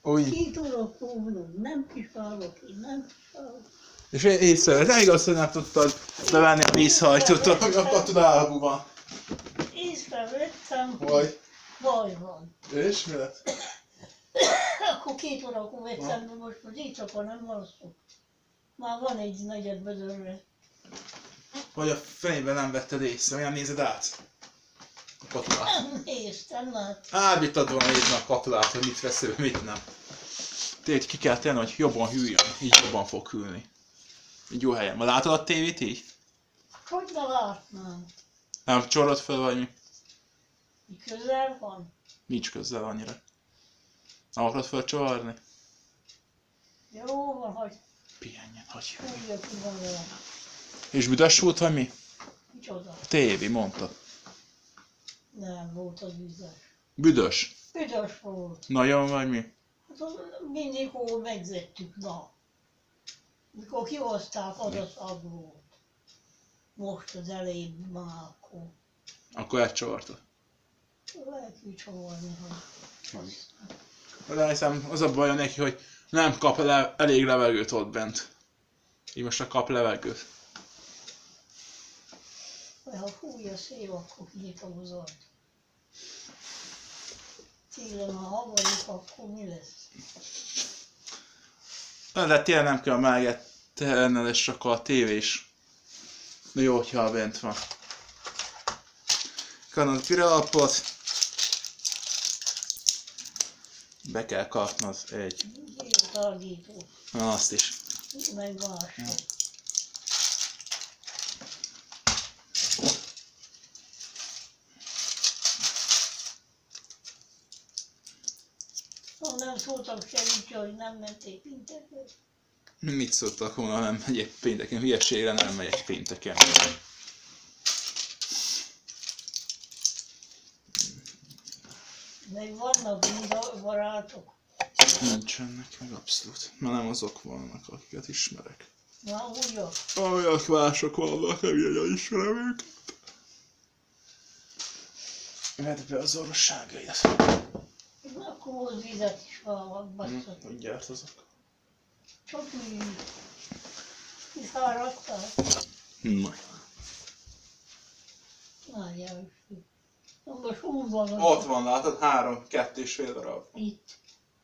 Úgy. Ki tudok húzni, nem kiszállok én, nem kiszállok. És észre, nem igaz, hogy nem tudtad bevenni a vízhajtót, ami a katonálbuban. Észrevettem, Vagy. baj van. És mi lett? Akkor 2 órakor vettem, de most az éjszaka nem alszok. Már van egy negyed bödörre. Vagy a fenében nem vetted észre, olyan nézed át? A katonát. Nem néztem, hát. Árbítad volna nézni a katonát, hogy mit vesz ő, mit nem. Tényleg ki kell tenni, hogy jobban hűljön, így jobban fog hűlni. Így jó helyen. Ma látod a tévét így? Hogy ne látnám? Nem csorod fel, vagy mi? Közel van? Nincs közel annyira. Nem akarod felcsavarni? Jó van, hogy Pihenjen, hagyj. húzja ki magam. És büdös volt, vagy mi? Micsoda? A tévé, mondta. Nem volt az üzes. Büdös. Büdös volt. Nagyon vagy mi? Hát mindig hol megzettük, na. Mikor kihozták, az a szag volt. Most az elején már akkor. Akkor elcsavartad. Lehet kicsavarni, hogy... De hiszem, az a baj neki, hogy nem kap elég levegőt ott bent. Így most kap levegőt. Vagy ha fúj a szél, akkor kinyitom az ajtót. Télen, ha havarik, akkor mi lesz? De tényleg nem kell meleget tenned, és akkor a tévés. De jó, hogyha bent van. Canon piralapot. Be kell kapnod egy. Targító. Na, azt is. Meg mások. Nem szóltak semmit, hogy nem menték pénteken. Mit szóltak volna, nem megyek pénteken? Hülyeségre nem megyek pénteken. Meg vannak mind barátok. Nincsenek meg abszolút. Már nem azok vannak, akiket ismerek. Na, ugye? Olyanok mások vannak, nem ilyen ismerem őket. Vedd be az orvosságaidat. Na, akkor hoz vizet is van, basszat. Mindjárt hozok. Csak így. Kiszáradtál? Majd. Várjál is. Na, most hol van az? Ott van, látod? 3, 2,5 darab. Itt.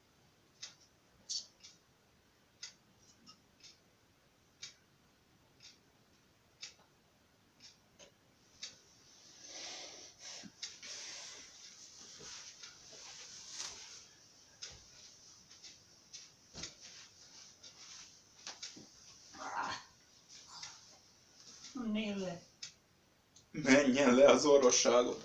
Nézd. Menjen le az orvosságot.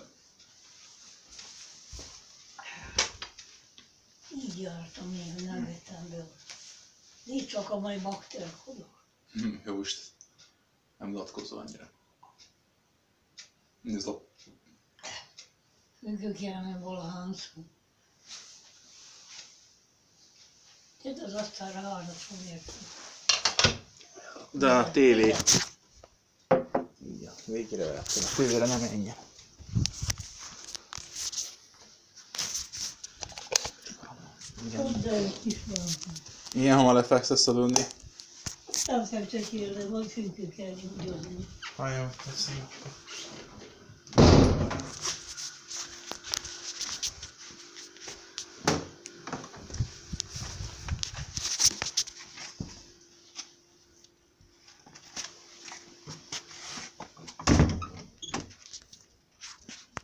Így jártam én, hogy nem vettem be. Nincs csak a mai bakterkodok. Jó is. Nem nyilatkozol annyira. Nézd a... Függök jelen valahány szó. Tehát az asztalra házatom értem. De a tévé. Ja, végre vettem. A tévére nem menjen. Hozzá egy kis van. Ilyen hamar lefekszesz aludni. Nem fektek érde, vagy függök el nyugodni. Nagyon, köszönöm.